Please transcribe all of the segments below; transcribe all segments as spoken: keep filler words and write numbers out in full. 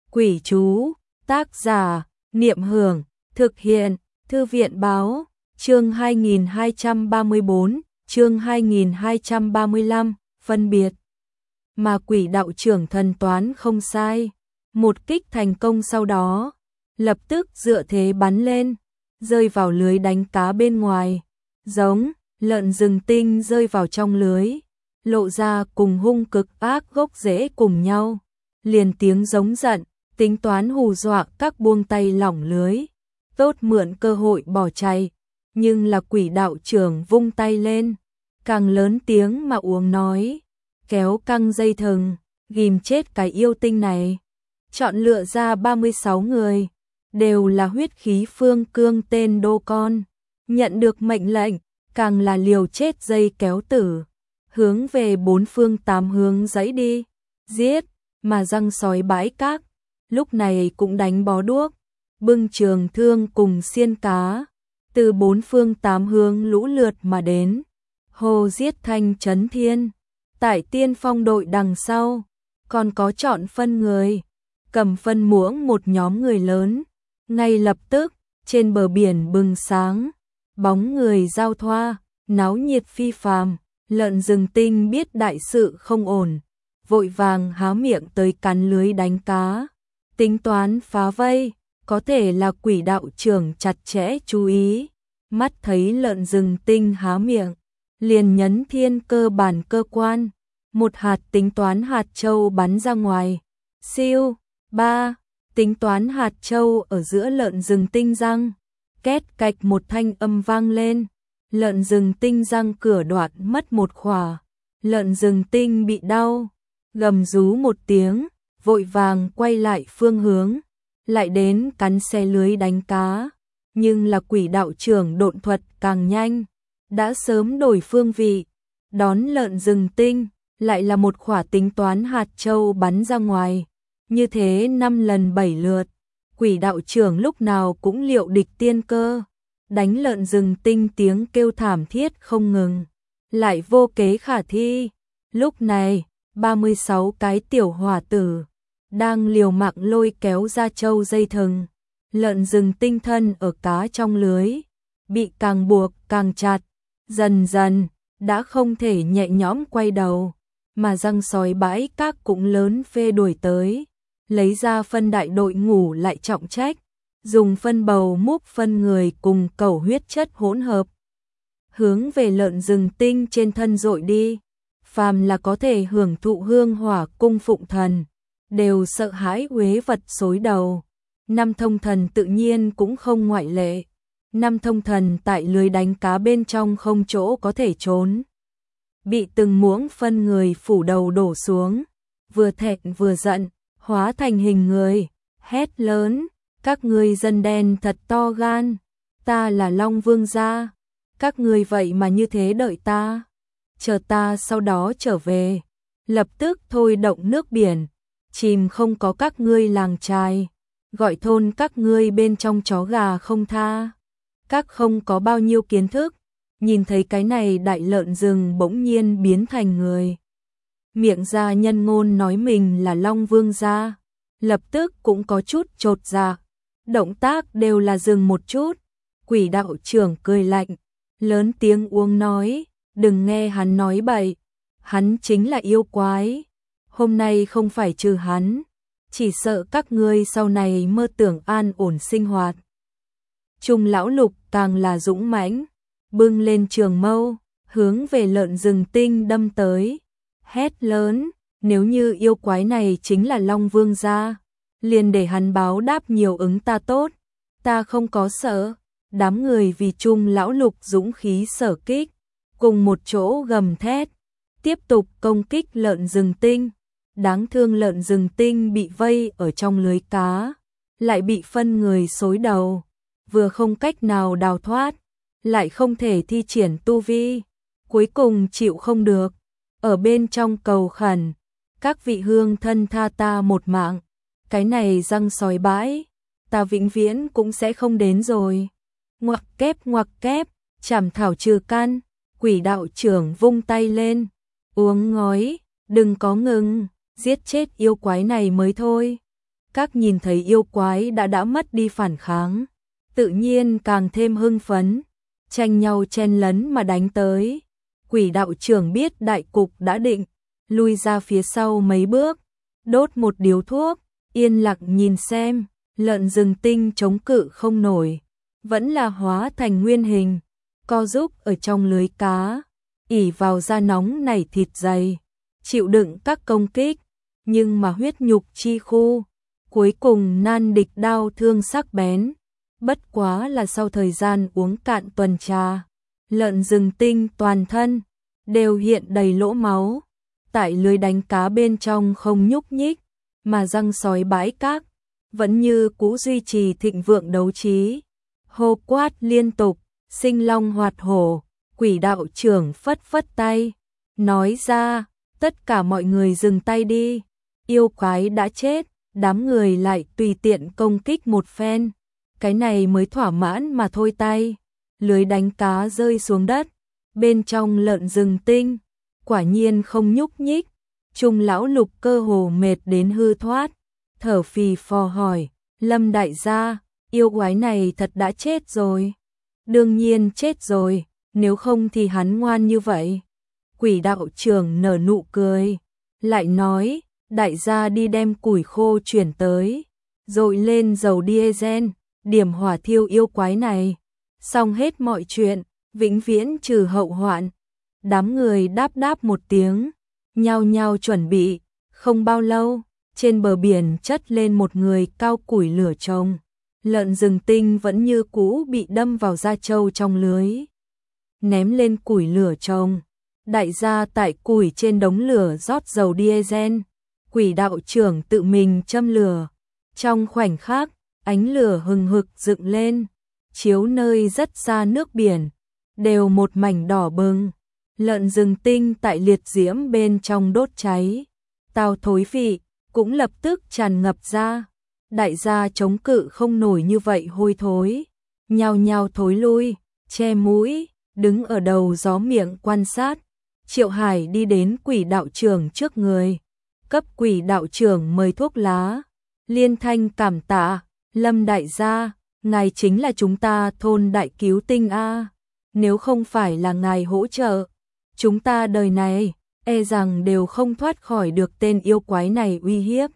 Quỷ chú, tác giả, Niệm Hưởng, thực hiện, Thư viện báo, chương hai nghìn hai trăm ba mươi bốn, chương hai nghìn hai trăm ba mươi lăm, phân biệt. Mà quỷ đạo trưởng thần toán không sai, một kích thành công sau đó, lập tức dựa thế bắn lên, rơi vào lưới đánh cá bên ngoài, giống lợn rừng tinh rơi vào trong lưới, lộ ra cùng hung cực ác gốc rễ cùng nhau, liền tiếng giống giận, tính toán hù dọa các buông tay lỏng lưới, tốt mượn cơ hội bỏ chạy, nhưng là quỷ đạo trưởng vung tay lên, càng lớn tiếng mà uống nói, kéo căng dây thừng, ghim chết cái yêu tinh này, chọn lựa ra ba mươi sáu người, đều là huyết khí phương cương tên đô con, nhận được mệnh lệnh, càng là liều chết dây kéo tử, hướng về bốn phương tám hướng dãy đi, giết, mà răng sói bãi cát, lúc này cũng đánh bó đuốc, bưng trường thương cùng xiên cá, từ bốn phương tám hướng lũ lượt mà đến, hồ giết thanh chấn thiên, tại tiên phong đội đằng sau, còn có chọn phân người, cầm phân muỗng một nhóm người lớn, ngay lập tức, trên bờ biển bừng sáng, bóng người giao thoa, náo nhiệt phi phàm, lợn rừng tinh biết đại sự không ổn, vội vàng há miệng tới cắn lưới đánh cá, tính toán phá vây, có thể là quỷ đạo trưởng chặt chẽ chú ý, mắt thấy lợn rừng tinh há miệng, liền nhấn thiên cơ bản cơ quan, một hạt tính toán hạt châu bắn ra ngoài, siêu, ba, tính toán hạt châu ở giữa lợn rừng tinh răng, két cạch một thanh âm vang lên, lợn rừng tinh răng cửa đoạn mất một khỏa, lợn rừng tinh bị đau, gầm rú một tiếng, vội vàng quay lại phương hướng, lại đến cắn xe lưới đánh cá, nhưng là quỷ đạo trưởng độn thuật càng nhanh, đã sớm đổi phương vị, đón lợn rừng tinh, lại là một khỏa tính toán hạt châu bắn ra ngoài, như thế năm lần bảy lượt, quỷ đạo trưởng lúc nào cũng liệu địch tiên cơ, đánh lợn rừng tinh tiếng kêu thảm thiết không ngừng, lại vô kế khả thi, lúc này, ba mươi sáu cái tiểu hỏa tử, đang liều mạng lôi kéo ra châu dây thừng, lợn rừng tinh thân ở cá trong lưới, bị càng buộc càng chặt, dần dần, đã không thể nhẹ nhõm quay đầu, mà răng sói bãi các cũng lớn phê đuổi tới, lấy ra phân đại đội ngũ lại trọng trách, dùng phân bầu múc phân người cùng cẩu huyết chất hỗn hợp, hướng về lợn rừng tinh trên thân dội đi, phàm là có thể hưởng thụ hương hỏa cung phụng thần, đều sợ hãi uế vật xối đầu. Năm thông thần tự nhiên cũng không ngoại lệ. Năm thông thần tại lưới đánh cá bên trong không chỗ có thể trốn. Bị từng muỗng phân người phủ đầu đổ xuống, vừa thẹn vừa giận, hóa thành hình người, hét lớn, các ngươi dân đen thật to gan, ta là Long Vương gia, các ngươi vậy mà như thế đợi ta, chờ ta sau đó trở về, lập tức thôi động nước biển, chìm không có các ngươi làng trài, gọi thôn các ngươi bên trong chó gà không tha. Các không có bao nhiêu kiến thức, nhìn thấy cái này đại lợn rừng bỗng nhiên biến thành người. Miệng ra nhân ngôn nói mình là Long Vương gia, lập tức cũng có chút chột dạ, động tác đều là dừng một chút. Quỷ đạo trưởng cười lạnh, lớn tiếng uống nói, đừng nghe hắn nói bậy, hắn chính là yêu quái. Hôm nay không phải trừ hắn, chỉ sợ các ngươi sau này mơ tưởng an ổn sinh hoạt. Trung lão lục càng là dũng mãnh, bưng lên trường mâu, hướng về lợn rừng tinh đâm tới, hét lớn, nếu như yêu quái này chính là Long Vương gia, liền để hắn báo đáp nhiều ứng ta tốt, ta không có sợ. Đám người vì Trung lão lục dũng khí sở kích, cùng một chỗ gầm thét, tiếp tục công kích lợn rừng tinh. Đáng thương lợn rừng tinh bị vây ở trong lưới cá, lại bị phân người xối đầu, vừa không cách nào đào thoát, lại không thể thi triển tu vi, cuối cùng chịu không được, ở bên trong cầu khẩn, các vị hương thân tha ta một mạng, cái này răng sói bãi, ta vĩnh viễn cũng sẽ không đến rồi. Ngoặc kép ngoặc kép, chảm thảo trừ căn, quỷ đạo trưởng vung tay lên, uống ngói, đừng có ngừng, giết chết yêu quái này mới thôi. Các nhìn thấy yêu quái đã đã mất đi phản kháng, tự nhiên càng thêm hưng phấn, tranh nhau chen lấn mà đánh tới. Quỷ đạo trưởng biết đại cục đã định, lui ra phía sau mấy bước, đốt một điếu thuốc, yên lặng nhìn xem, lợn rừng tinh chống cự không nổi, vẫn là hóa thành nguyên hình, co giúp ở trong lưới cá, ỉ vào da nóng nảy thịt dày, chịu đựng các công kích, nhưng mà huyết nhục chi khu, cuối cùng nan địch đao thương sắc bén. Bất quá là sau thời gian uống cạn tuần trà, lợn rừng tinh toàn thân đều hiện đầy lỗ máu, tại lưới đánh cá bên trong không nhúc nhích, mà răng sói bãi cát vẫn như cũ duy trì thịnh vượng đấu trí. Hô quát liên tục, sinh long hoạt hổ, quỷ đạo trưởng phất phất tay, nói ra, tất cả mọi người dừng tay đi, yêu quái đã chết, đám người lại tùy tiện công kích một phen, cái này mới thỏa mãn mà thôi tay, lưới đánh cá rơi xuống đất, bên trong lợn rừng tinh, quả nhiên không nhúc nhích, Trung lão Lục cơ hồ mệt đến hư thoát, thở phì phò hỏi, Lâm đại gia, yêu quái này thật đã chết rồi. Đương nhiên chết rồi, nếu không thì hắn ngoan như vậy. Quỷ đạo trưởng nở nụ cười, lại nói, đại gia đi đem củi khô chuyển tới, rồi lên dầu diesel, điểm hỏa thiêu yêu quái này. Xong hết mọi chuyện, vĩnh viễn trừ hậu hoạn. Đám người đáp đáp một tiếng, nhao nhao chuẩn bị, không bao lâu, trên bờ biển chất lên một người cao củi lửa trồng. Lợn rừng tinh vẫn như cũ bị đâm vào da trâu trong lưới. Ném lên củi lửa trồng, đại gia tại củi trên đống lửa rót dầu diesel, quỷ đạo trưởng tự mình châm lửa. Trong khoảnh khắc, ánh lửa hừng hực dựng lên, chiếu nơi rất xa nước biển, đều một mảnh đỏ bừng. Lợn rừng tinh tại liệt diễm bên trong đốt cháy, tao thối vị, cũng lập tức tràn ngập ra. Đại gia chống cự không nổi như vậy hôi thối, nhao nhao thối lui, che mũi, đứng ở đầu gió miệng quan sát. Triệu Hải đi đến quỷ đạo trưởng trước người, cấp quỷ đạo trưởng mời thuốc lá, liên thanh cảm tạ, Lâm đại gia, ngài chính là chúng ta thôn đại cứu tinh a, nếu không phải là ngài hỗ trợ, chúng ta đời này e rằng đều không thoát khỏi được tên yêu quái này uy hiếp.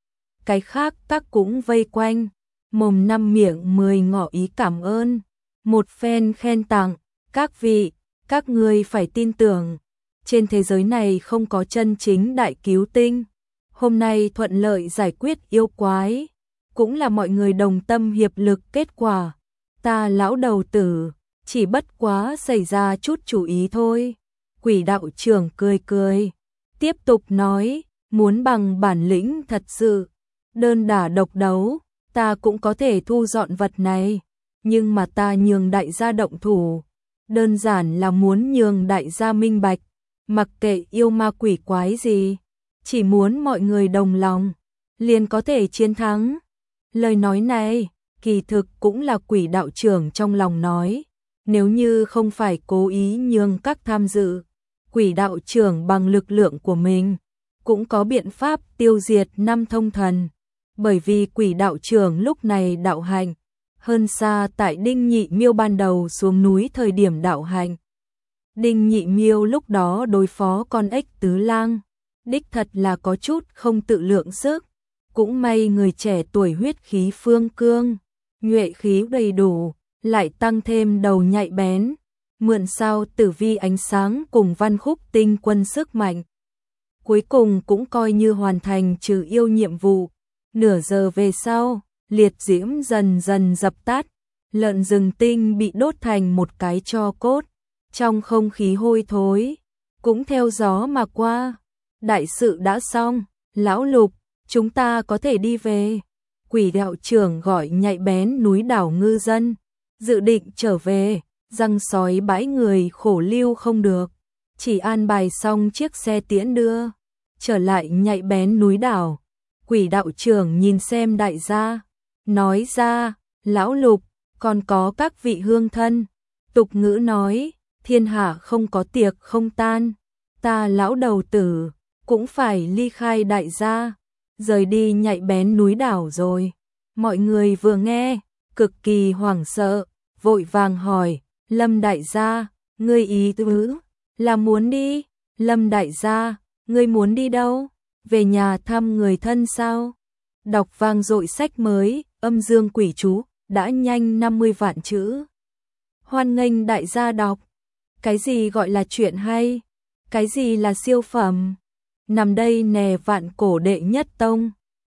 Cái khác các cũng vây quanh, mồm năm miệng mười ngỏ ý cảm ơn, một phen khen tặng, các vị, các ngươi phải tin tưởng, trên thế giới này không có chân chính đại cứu tinh. Hôm nay thuận lợi giải quyết yêu quái, cũng là mọi người đồng tâm hiệp lực kết quả. Ta lão đầu tử, chỉ bất quá xảy ra chút chủ ý thôi. Quỷ đạo trưởng cười cười, tiếp tục nói, muốn bằng bản lĩnh thật sự, đơn đả độc đấu, ta cũng có thể thu dọn vật này, nhưng mà ta nhường đại gia động thủ, đơn giản là muốn nhường đại gia minh bạch, mặc kệ yêu ma quỷ quái gì, chỉ muốn mọi người đồng lòng, liền có thể chiến thắng. Lời nói này, kỳ thực cũng là quỷ đạo trưởng trong lòng nói, nếu như không phải cố ý nhường các tham dự, quỷ đạo trưởng bằng lực lượng của mình, cũng có biện pháp tiêu diệt năm thông thần. Bởi vì quỷ đạo trưởng lúc này đạo hành, hơn xa tại Đinh Nhị Miêu ban đầu xuống núi thời điểm đạo hành. Đinh Nhị Miêu lúc đó đối phó con ếch tứ lang, đích thật là có chút không tự lượng sức. Cũng may người trẻ tuổi huyết khí phương cương, nhuệ khí đầy đủ, lại tăng thêm đầu nhạy bén, mượn sao tử vi ánh sáng cùng văn khúc tinh quân sức mạnh. Cuối cùng cũng coi như hoàn thành trừ yêu nhiệm vụ. Nửa giờ về sau, liệt diễm dần dần dập tắt, lợn rừng tinh bị đốt thành một cái tro cốt, trong không khí hôi thối, cũng theo gió mà qua. Đại sự đã xong, lão Lục, chúng ta có thể đi về. Quỷ đạo trưởng gọi nhạy bén núi đảo ngư dân, dự định trở về, răng sói bãi người khổ lưu không được, chỉ an bài xong chiếc xe tiễn đưa, trở lại nhạy bén núi đảo. Quỷ đạo trưởng nhìn xem đại gia, nói ra, lão Lục, còn có các vị hương thân. Tục ngữ nói, thiên hạ không có tiệc không tan, ta lão đầu tử, cũng phải ly khai đại gia. rời đi nhạy bén núi đảo rồi. Mọi người vừa nghe, cực kỳ hoảng sợ, vội vàng hỏi, Lâm đại gia, ngươi ý tứ là muốn đi? Lâm đại gia, ngươi muốn đi đâu? Về nhà thăm người thân sao? Đọc vang dội sách mới, âm dương quỷ chú, đã nhanh năm mươi vạn chữ. Hoan nghênh đại gia đọc. Cái gì gọi là chuyện hay? Cái gì là siêu phẩm? Nằm đây nè vạn cổ đệ nhất tông.